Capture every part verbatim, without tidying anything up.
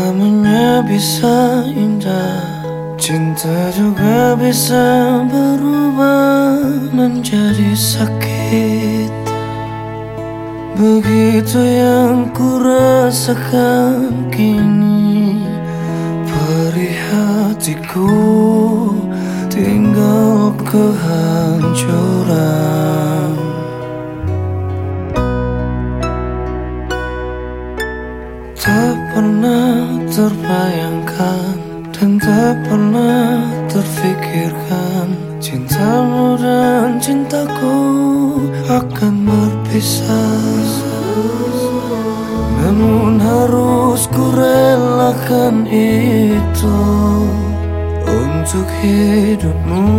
Namanya bisa indah, cinta juga bisa berubah menjadi sakit. Begitu yang ku rasakan kini, perih hatiku tinggal kehancuran. Tak pernah terbayangkan dan tak pernah terfikirkan cintamu dan cintaku akan berpisah. Namun harus ku relakan itu untuk hidupmu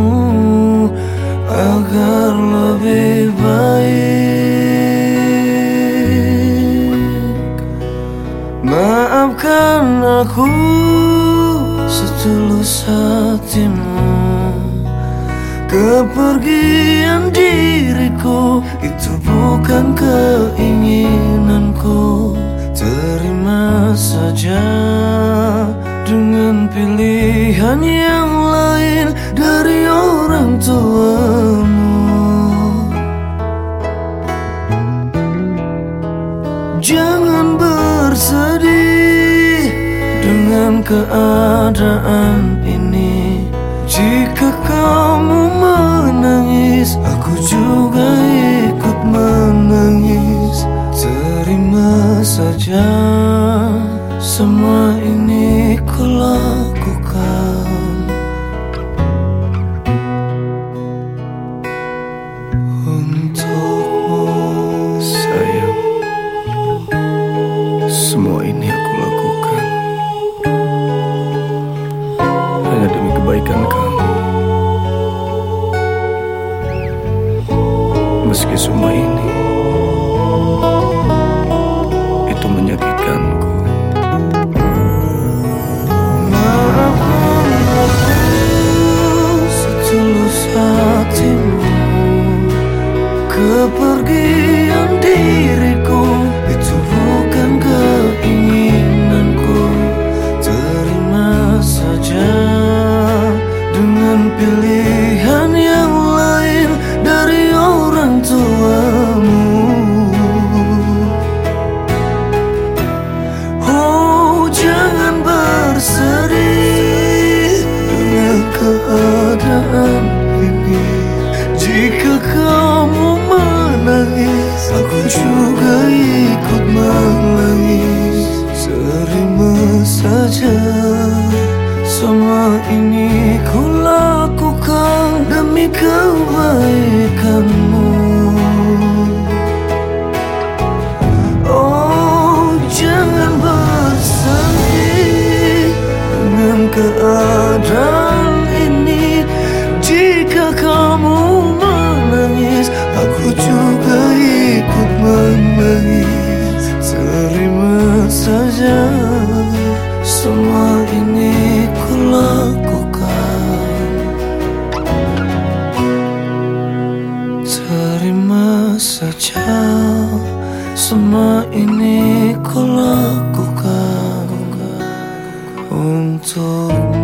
agar lebih baik. Maafkan aku setulus hatimu. Kepergian diriku itu bukan keinginanku. Terima saja dengan pilihan yang lain dari orang tuamu. Jangan bersedih dengan keadaan ini. Jika kamu menangis, aku juga ikut menangis. Terima saja semua ini ku lakukan untukmu, sayang. Semua ini aku lakukan hanya demi kebaikan kamu. Meski semua ini itu menyakitkanku. Maafkan aku setulus hatimu. Kepergian diriku itu bukan keinginanku. Terima saja dengan pilihan yang lain dari orang tuamu. Oh, jangan bersedih dengan keadaan ini. Jika kamu menangis, aku juga ikut menangis. Terima saja semua ini ku lakukan demi kebaikanmu. Oh, jangan bersedih dengan keadaan ini. Jika kamu menangis, aku juga ikut menangis. Terima saja semua ini ku lakukan. Terima saja semua ini ku lakukan untukmu.